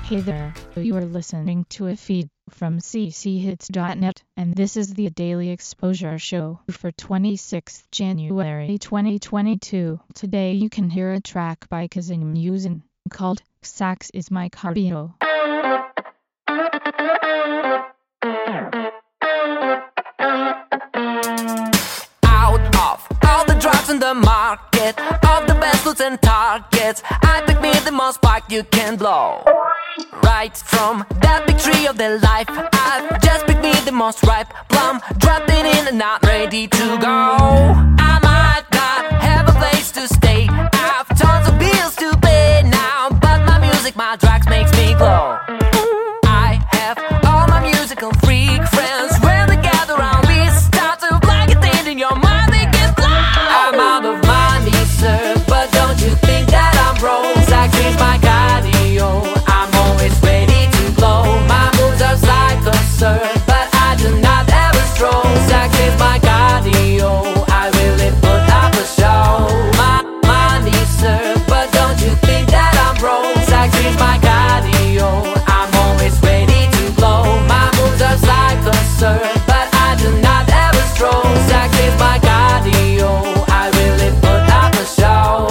Hey there, you are listening to a feed from cchits.net, and this is the Daily Exposure Show for 26th January 2022. Today you can hear a track by Kazim Musin called Sax is My Cardio. Out of all the drugs in the market, of the best foods and targets, I pick me the most spark you can blow. Right from that big tree of the life, I've just picked me the most ripe plum, dropped it in and not ready to go. I might not have a place to stay, I've tons of bills to pay now, but my music, my drugs makes me glow. I have all my musical freak friends, when they gather around we start to like a thing in your mind, they get blown. I'm out of money, sir, but don't you think that I'm broke? Sax is my cardio, I'm always ready to blow. My moves are psycho, sir, but I do not ever stroll. Sax is my cardio, I really put up a show. My money, sir, but don't you think that I'm broke? Sax is my cardio, I'm always ready to blow. My moves are psycho, sir, but I do not ever stroll. Sax is my cardio, I really put up a show.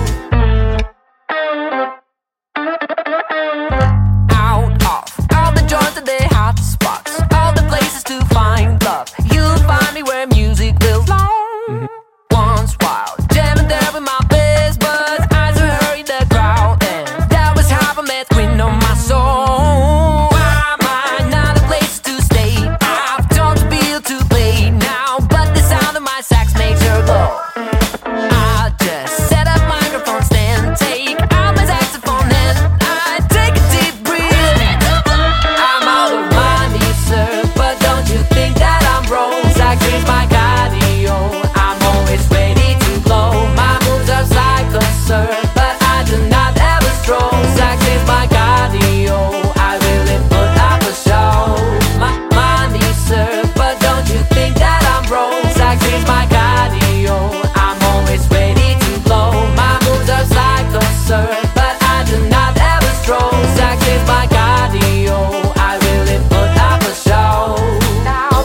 Out of all the joints and the hot spots, all the places to find love, you'll find me where music will flow. Once while jamming there with my best buds, I to hurry the crowd, and that was how I met Queen of my soul. Why am I not a place to stay? I've tons of bill to pay now, but the sound of my sax makes her glow. I just set up microphone stand, take out my saxophone and I take a deep breath. I'm out of money, sir, but don't you think that I'm broke? Sax is my cardio, I'm always ready to blow. My moves are psycho, sir, but I do not ever stroll. Sax is my cardio, I really put up a show. My money, sir, but don't you think that I'm broke? Sax is my cardio, I'm always ready to blow. My moves are psycho, sir, but I do not ever stroll. Sax is my cardio, I really put up a show. Now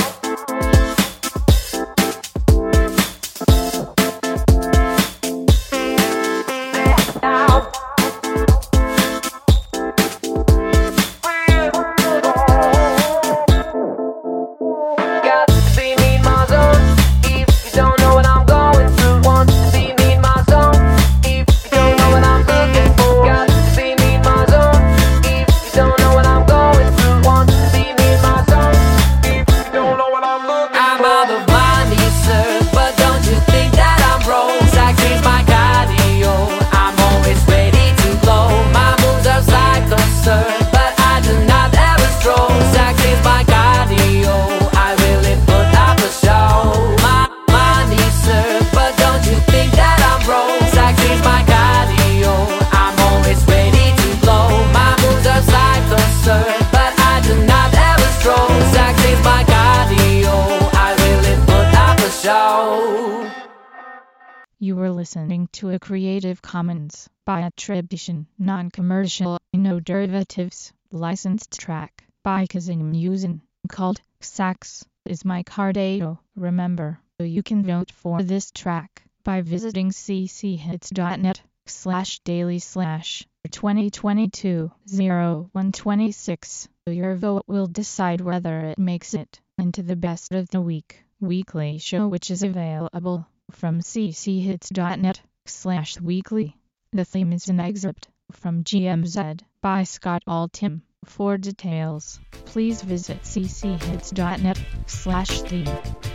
got to see me in my zone. If you don't know what I'm going through, want to see me in my zone. If you don't know what I'm looking for, got to see me in my zone. If you don't know what I'm going through, want to see me in my zone. If you don't know what I'm looking for, I'm out of money, sir, but don't you think that I'm broke? Sax is my cardio, I'm always ready to blow. My moves are psycho, sir, but I do not ever stroll. Sax is my cardio, I really put up a show. My money, sir, but don't you think that I'm broke? Sax is my cardio, I'm always ready to blow. My moves are psycho, sir, but I do not ever stroll. Sax is my cardio, I really put up a show. You were listening to a Creative Commons by attribution, non-commercial, no derivatives, licensed track by Kazim Musin called Sax is My Cardio. Remember, you can vote for this track by visiting cchits.net/daily/2022-0126. Your vote will decide whether it makes it into the best of the week weekly show, which is available from cchits.net/weekly. The theme is an excerpt from GMZ by Scott Altham. For details, please visit cchits.net/theme.